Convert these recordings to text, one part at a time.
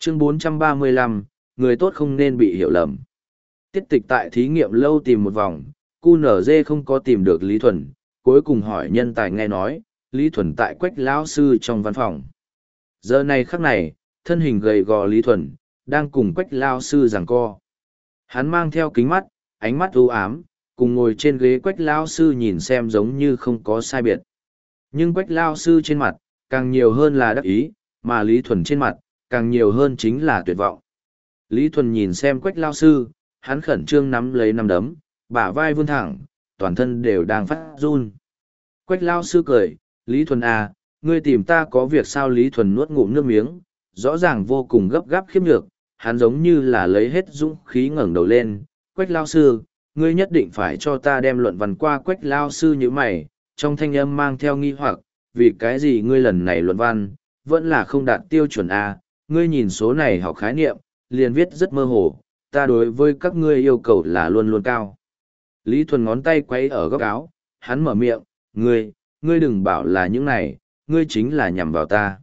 Chương 435, người tốt không nên bị hiểu lầm. Tiết tịch tại thí nghiệm lâu tìm một vòng, QNZ không có tìm được Lý Thuần, cuối cùng hỏi nhân tài nghe nói, Lý Thuần tại Quách lão sư trong văn phòng. Giờ này khắc này, thân hình gầy gò Lý Thuần, đang cùng Quách lão sư giằng co. Hắn mang theo kính mắt, ánh mắt u ám, cùng ngồi trên ghế Quách lão sư nhìn xem giống như không có sai biệt. Nhưng Quách lão sư trên mặt, càng nhiều hơn là đắc ý, mà Lý Thuần trên mặt, càng nhiều hơn chính là tuyệt vọng. Lý Thuần nhìn xem Quách lão sư, hắn khẩn trương nắm lấy nắm đấm, bả vai vươn thẳng, toàn thân đều đang phát run. Quách lão sư cười, Lý Thuần à, ngươi tìm ta có việc sao? Lý Thuần nuốt ngụm nước miếng, rõ ràng vô cùng gấp gáp khiếp nhược, hắn giống như là lấy hết dũng khí ngẩng đầu lên. Quách lão sư, ngươi nhất định phải cho ta đem luận văn qua. Quách lão sư như mày, trong thanh âm mang theo nghi hoặc, vì cái gì ngươi lần này luận văn, vẫn là không đạt tiêu chuẩn à? Ngươi nhìn số này học khái niệm, liền viết rất mơ hồ, ta đối với các ngươi yêu cầu là luôn luôn cao. Lý Thuần ngón tay quay ở góc áo, hắn mở miệng, ngươi đừng bảo là những này, ngươi chính là nhằm vào ta.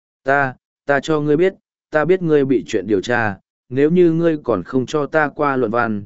Ta cho ngươi biết, ta biết ngươi bị chuyện điều tra, nếu như ngươi còn không cho ta qua luận văn,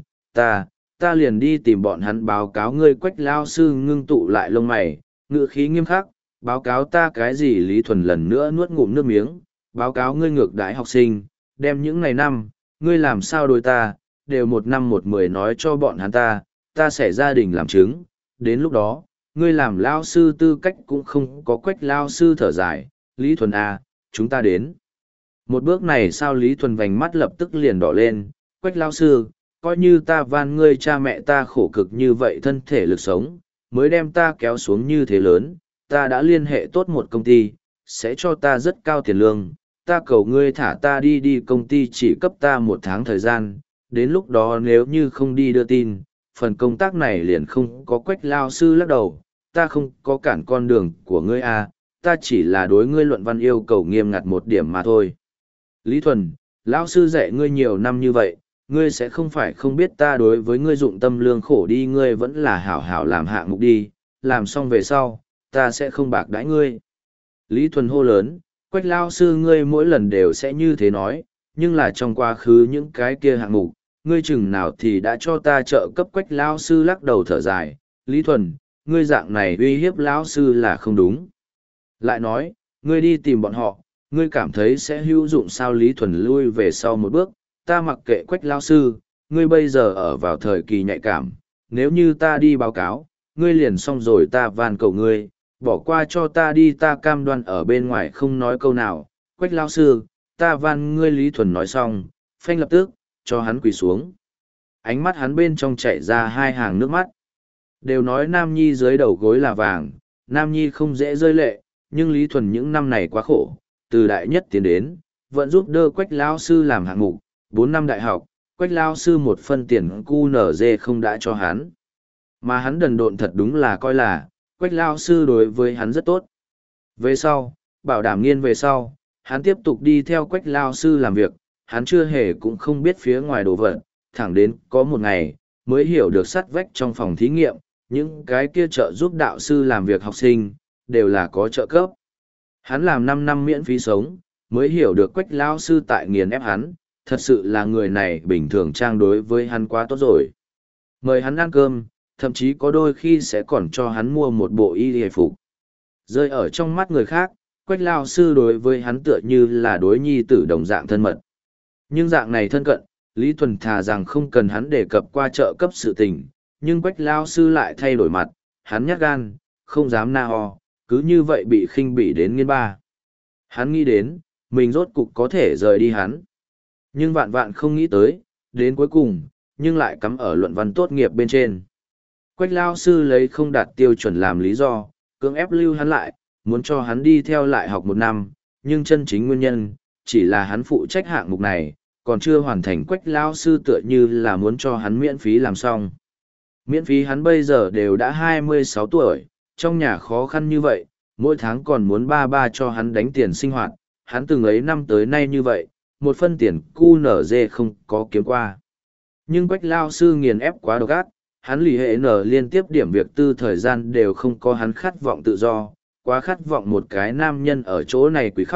ta liền đi tìm bọn hắn báo cáo ngươi. Quách lao sư ngưng tụ lại lông mày, ngữ khí nghiêm khắc, báo cáo ta cái gì? Lý Thuần lần nữa nuốt ngụm nước miếng, báo cáo ngươi ngược đãi học sinh, đem những ngày năm, ngươi làm sao đối ta, đều 1 năm 1 10 nói cho bọn hắn ta sẽ gia đình làm chứng, đến lúc đó, ngươi làm lao sư tư cách cũng không có. Quách lao sư thở dài, Lý Thuần à, chúng ta đến. Một bước này sao? Lý Thuần vành mắt lập tức liền đỏ lên, Quách lao sư, coi như ta van ngươi, cha mẹ ta khổ cực như vậy thân thể lực sống, mới đem ta kéo xuống như thế lớn, ta đã liên hệ tốt một công ty, sẽ cho ta rất cao tiền lương, ta cầu ngươi thả ta đi. Công ty chỉ cấp ta 1 tháng thời gian, đến lúc đó nếu như không đi đưa tin, phần công tác này liền không có. Quách lao sư lắc đầu, ta không có cản con đường của ngươi à, ta chỉ là đối ngươi luận văn yêu cầu nghiêm ngặt 1 điểm mà thôi. Lý Thuần, lão sư dạy ngươi nhiều năm như vậy, ngươi sẽ không phải không biết ta đối với ngươi dụng tâm lương khổ đi, ngươi vẫn là hảo hảo làm hạng mục đi, làm xong về sau, ta sẽ không bạc đãi ngươi. Lý Thuần hô lớn, Quách lao sư ngươi mỗi lần đều sẽ như thế nói, nhưng là trong quá khứ những cái kia hạng mục, ngươi chừng nào thì đã cho ta trợ cấp. Quách lao sư lắc đầu thở dài, Lý Thuần, ngươi dạng này uy hiếp lão sư là không đúng. Lại nói, ngươi đi tìm bọn họ, ngươi cảm thấy sẽ hữu dụng sao? Lý Thuần lui về sau một bước, ta mặc kệ. Quách lao sư, ngươi bây giờ ở vào thời kỳ nhạy cảm, nếu như ta đi báo cáo, ngươi liền xong rồi, ta van cầu ngươi, bỏ qua cho ta đi, ta cam đoan ở bên ngoài không nói câu nào. Quách lao sư, ta van ngươi. Lý Thuần nói xong, phanh lập tức, cho hắn quỳ xuống. Ánh mắt hắn bên trong chảy ra 2 hàng nước mắt. Đều nói nam nhi dưới đầu gối là vàng, nam nhi không dễ rơi lệ, nhưng Lý Thuần những năm này quá khổ, từ đại nhất tiến đến, vẫn giúp đỡ Quách lao sư làm hạng mục, 4 năm đại học, Quách lao sư 1 phân tiền QNZ không đã cho hắn. Mà hắn đần độn thật đúng là coi là, Quách lao sư đối với hắn rất tốt. Về sau, bảo đảm nghiên về sau, hắn tiếp tục đi theo Quách lao sư làm việc, hắn chưa hề cũng không biết phía ngoài đồ vật, thẳng đến có một ngày, mới hiểu được sắt vách trong phòng thí nghiệm, những cái kia trợ giúp đạo sư làm việc học sinh, đều là có trợ cấp. Hắn làm 5 năm miễn phí sống, mới hiểu được Quách lao sư tại nghiền ép hắn, thật sự là người này bình thường trang đối với hắn quá tốt rồi. Mời hắn ăn cơm, thậm chí có đôi khi sẽ còn cho hắn mua một bộ y hề phục. Rơi ở trong mắt người khác, Quách lao sư đối với hắn tựa như là đối nhi tử đồng dạng thân mật. Nhưng dạng này thân cận, Lý Thuần thà rằng không cần hắn đề cập qua trợ cấp sự tình, nhưng Quách lao sư lại thay đổi mặt, hắn nhát gan, không dám na ho, cứ như vậy bị khinh bỉ đến nghiên ba. Hắn nghĩ đến, mình rốt cục có thể rời đi hắn. Nhưng vạn vạn không nghĩ tới, đến cuối cùng, nhưng lại cắm ở luận văn tốt nghiệp bên trên. Quách lao sư lấy không đạt tiêu chuẩn làm lý do, cưỡng ép lưu hắn lại, muốn cho hắn đi theo lại học 1 năm, nhưng chân chính nguyên nhân, chỉ là hắn phụ trách hạng mục này, còn chưa hoàn thành. Quách lao sư tựa như là muốn cho hắn miễn phí làm xong. Miễn phí hắn bây giờ đều đã 26 tuổi, trong nhà khó khăn như vậy, mỗi tháng còn muốn ba cho hắn đánh tiền sinh hoạt, hắn từng ấy năm tới nay như vậy, 1 phân tiền QNZ không có kiếm qua. Nhưng Quách lao sư nghiền ép quá độc ác, hắn lì hệ nở liên tiếp điểm việc tư thời gian đều không có, hắn khát vọng tự do, quá khát vọng một cái nam nhân ở chỗ này quỷ khóc,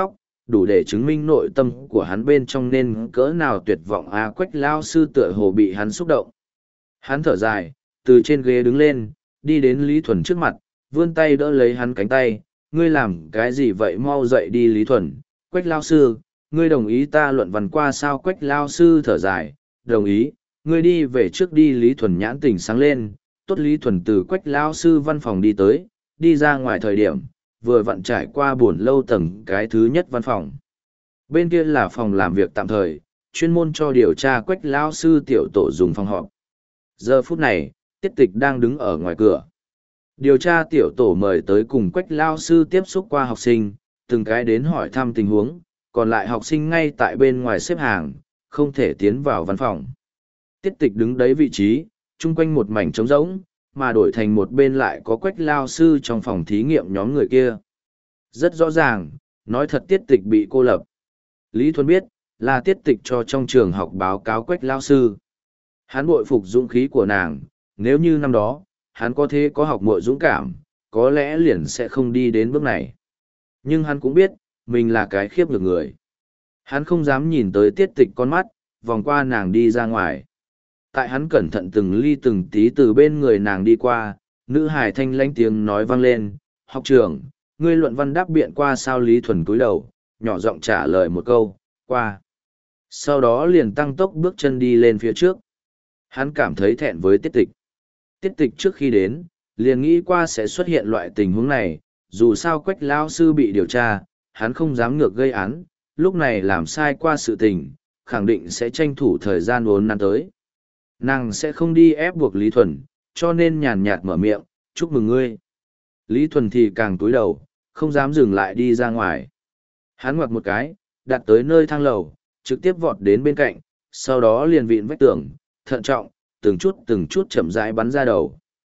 đủ để chứng minh nội tâm của hắn bên trong nên cỡ nào tuyệt vọng. Quách lao sư tựa hồ bị hắn xúc động. Hắn thở dài, từ trên ghế đứng lên, đi đến Lý Thuần trước mặt, vươn tay đỡ lấy hắn cánh tay. Ngươi làm cái gì vậy, mau dậy đi Lý Thuần. Quách lao sư, ngươi đồng ý ta luận văn qua sao? Quách lao sư thở dài, đồng ý, ngươi đi về trước đi. Lý Thuần nhãn tỉnh sáng lên. Tốt. Lý Thuần từ Quách lao sư văn phòng đi tới, đi ra ngoài thời điểm, vừa vặn trải qua buồn lâu tầng cái thứ nhất văn phòng. Bên kia là phòng làm việc tạm thời, chuyên môn cho điều tra Quách lao sư tiểu tổ dùng phòng họp. Giờ phút này, Tiết Tịch đang đứng ở ngoài cửa. Điều tra tiểu tổ mời tới cùng Quách lao sư tiếp xúc qua học sinh, từng cái đến hỏi thăm tình huống, còn lại học sinh ngay tại bên ngoài xếp hàng, không thể tiến vào văn phòng. Tiết Tịch đứng đấy vị trí, chung quanh một mảnh trống rỗng, mà đổi thành một bên lại có Quách lao sư trong phòng thí nghiệm nhóm người kia. Rất rõ ràng, nói thật Tiết Tịch bị cô lập. Lý Thuần biết, là Tiết Tịch cho trong trường học báo cáo Quách lao sư. Hắn bội phục dũng khí của nàng, nếu như năm đó, hắn có thế có học muội dũng cảm, có lẽ liền sẽ không đi đến bước này. Nhưng hắn cũng biết, mình là cái khiếp nhược người. Hắn không dám nhìn tới Tiết Tịch con mắt, vòng qua nàng đi ra ngoài. Tại hắn cẩn thận từng ly từng tí từ bên người nàng đi qua, nữ hài thanh lãnh tiếng nói vang lên, học trưởng, ngươi luận văn đáp biện qua sao? Lý Thuần cúi đầu, nhỏ giọng trả lời một câu, qua. Sau đó liền tăng tốc bước chân đi lên phía trước. Hắn cảm thấy thẹn với Tiết Tịch. Tiết Tịch trước khi đến, liền nghĩ qua sẽ xuất hiện loại tình huống này, dù sao Quách lao sư bị điều tra, hắn không dám ngược gây án, lúc này làm sai qua sự tình, khẳng định sẽ tranh thủ thời gian vốn nắn tới. Nàng sẽ không đi ép buộc Lý Thuần, cho nên nhàn nhạt mở miệng, chúc mừng ngươi. Lý Thuần thì càng túi đầu, không dám dừng lại đi ra ngoài. Hắn ngoặt một cái, đặt tới nơi thang lầu, trực tiếp vọt đến bên cạnh, sau đó liền vịn vách tường, thận trọng, từng chút chậm rãi bắn ra đầu.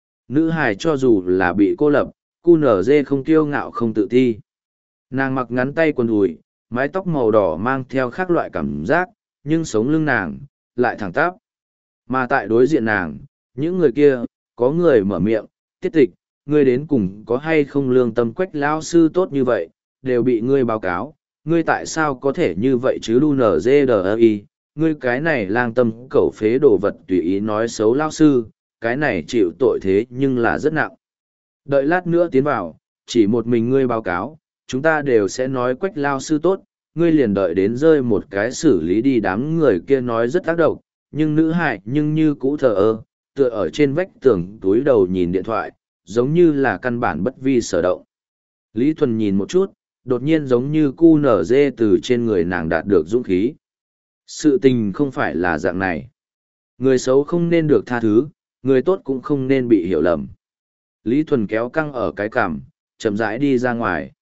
Nữ hài cho dù là bị cô lập, QNZ không kiêu ngạo không tự ti. Nàng mặc ngắn tay quần đùi, mái tóc màu đỏ mang theo khác loại cảm giác, nhưng sống lưng nàng, lại thẳng tắp. Mà tại đối diện nàng, những người kia, có người mở miệng, Tiết Tịch, ngươi đến cùng có hay không lương tâm? Quách lao sư tốt như vậy, đều bị ngươi báo cáo, ngươi tại sao có thể như vậy chứ? LUNZDI, ngươi cái này lang tâm cẩu phế đồ vật tùy ý nói xấu lao sư, cái này chịu tội thế nhưng là rất nặng. Đợi lát nữa tiến vào, chỉ một mình ngươi báo cáo, chúng ta đều sẽ nói Quách lao sư tốt, ngươi liền đợi đến rơi một cái xử lý đi. Đám người kia nói rất tác động, nhưng nữ hại nhưng như cũ thờ ơ, tựa ở trên vách tường túi đầu nhìn điện thoại, giống như là căn bản bất vi sở động. Lý Thuần nhìn một chút, đột nhiên giống như cu nở dê từ trên người nàng đạt được dũng khí. Sự tình không phải là dạng này. Người xấu không nên được tha thứ, người tốt cũng không nên bị hiểu lầm. Lý Thuần kéo căng ở cái cằm, chậm rãi đi ra ngoài.